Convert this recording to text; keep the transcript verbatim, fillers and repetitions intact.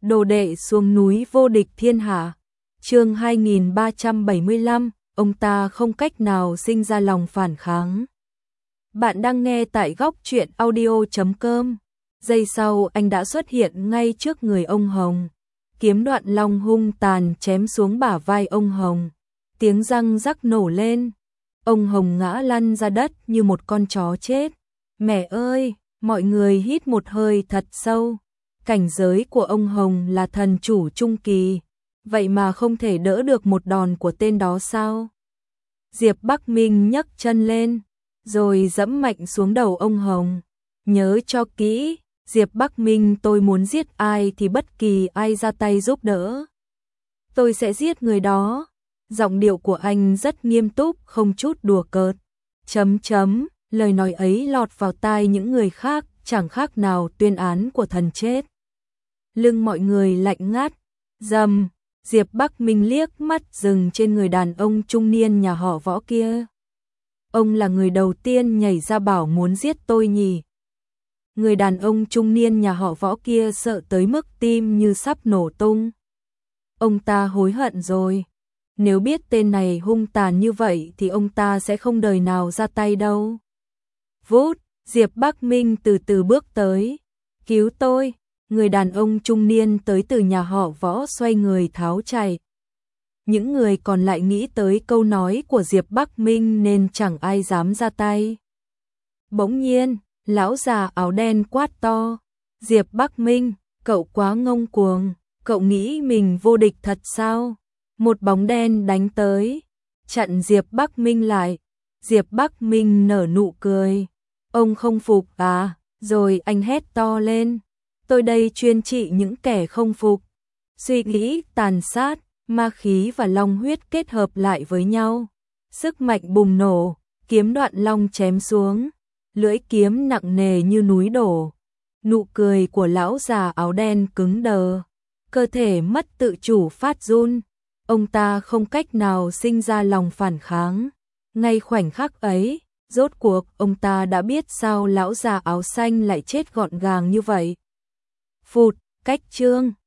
Đồ đệ xuống núi vô địch thiên hạ. Chương hai nghìn ba trăm bảy mươi lăm, ông ta không cách nào sinh ra lòng phản kháng. Bạn đang nghe tại góc truyện audio chấm com. Giây sau anh đã xuất hiện ngay trước người ông Hồng. Kiếm Đoạn Long hung tàn chém xuống bả vai ông Hồng. Tiếng răng rắc nổ lên. Ông Hồng ngã lăn ra đất như một con chó chết. Mẹ ơi, mọi người hít một hơi thật sâu. Cảnh giới của ông Hồng là thần chủ trung kỳ, vậy mà không thể đỡ được một đòn của tên đó sao? Diệp Bắc Minh nhấc chân lên, rồi giẫm mạnh xuống đầu ông Hồng. Nhớ cho kỹ, Diệp Bắc Minh, tôi muốn giết ai thì bất kỳ ai ra tay giúp đỡ, tôi sẽ giết người đó. Giọng điệu của anh rất nghiêm túc, không chút đùa cợt. Chấm chấm, lời nói ấy lọt vào tai những người khác, chẳng khác nào tuyên án của thần chết. Lưng mọi người lạnh ngắt. Rầm, Diệp Bắc Minh liếc mắt dừng trên người đàn ông trung niên nhà họ Võ kia. Ông là người đầu tiên nhảy ra bảo muốn giết tôi nhỉ? Người đàn ông trung niên nhà họ Võ kia sợ tới mức tim như sắp nổ tung. Ông ta hối hận rồi. Nếu biết tên này hung tàn như vậy thì ông ta sẽ không đời nào ra tay đâu. Vút, Diệp Bắc Minh từ từ bước tới. Cứu tôi! Người đàn ông trung niên tới từ nhà họ Võ xoay người tháo chạy. Những người còn lại nghĩ tới câu nói của Diệp Bắc Minh nên chẳng ai dám ra tay. Bỗng nhiên, lão già áo đen quát to. Diệp Bắc Minh, cậu quá ngông cuồng, cậu nghĩ mình vô địch thật sao? Một bóng đen đánh tới, chặn Diệp Bắc Minh lại. Diệp Bắc Minh nở nụ cười. Ông không phục à? Rồi anh hét to lên. Tôi đây chuyên trị những kẻ không phục. Suy nghĩ, tàn sát, ma khí và long huyết kết hợp lại với nhau. Sức mạnh bùng nổ, kiếm Đoạn Long chém xuống. Lưỡi kiếm nặng nề như núi đổ. Nụ cười của lão già áo đen cứng đờ. Cơ thể mất tự chủ phát run. Ông ta không cách nào sinh ra lòng phản kháng. Ngay khoảnh khắc ấy, rốt cuộc ông ta đã biết sao lão già áo xanh lại chết gọn gàng như vậy. Phụt, cách chương.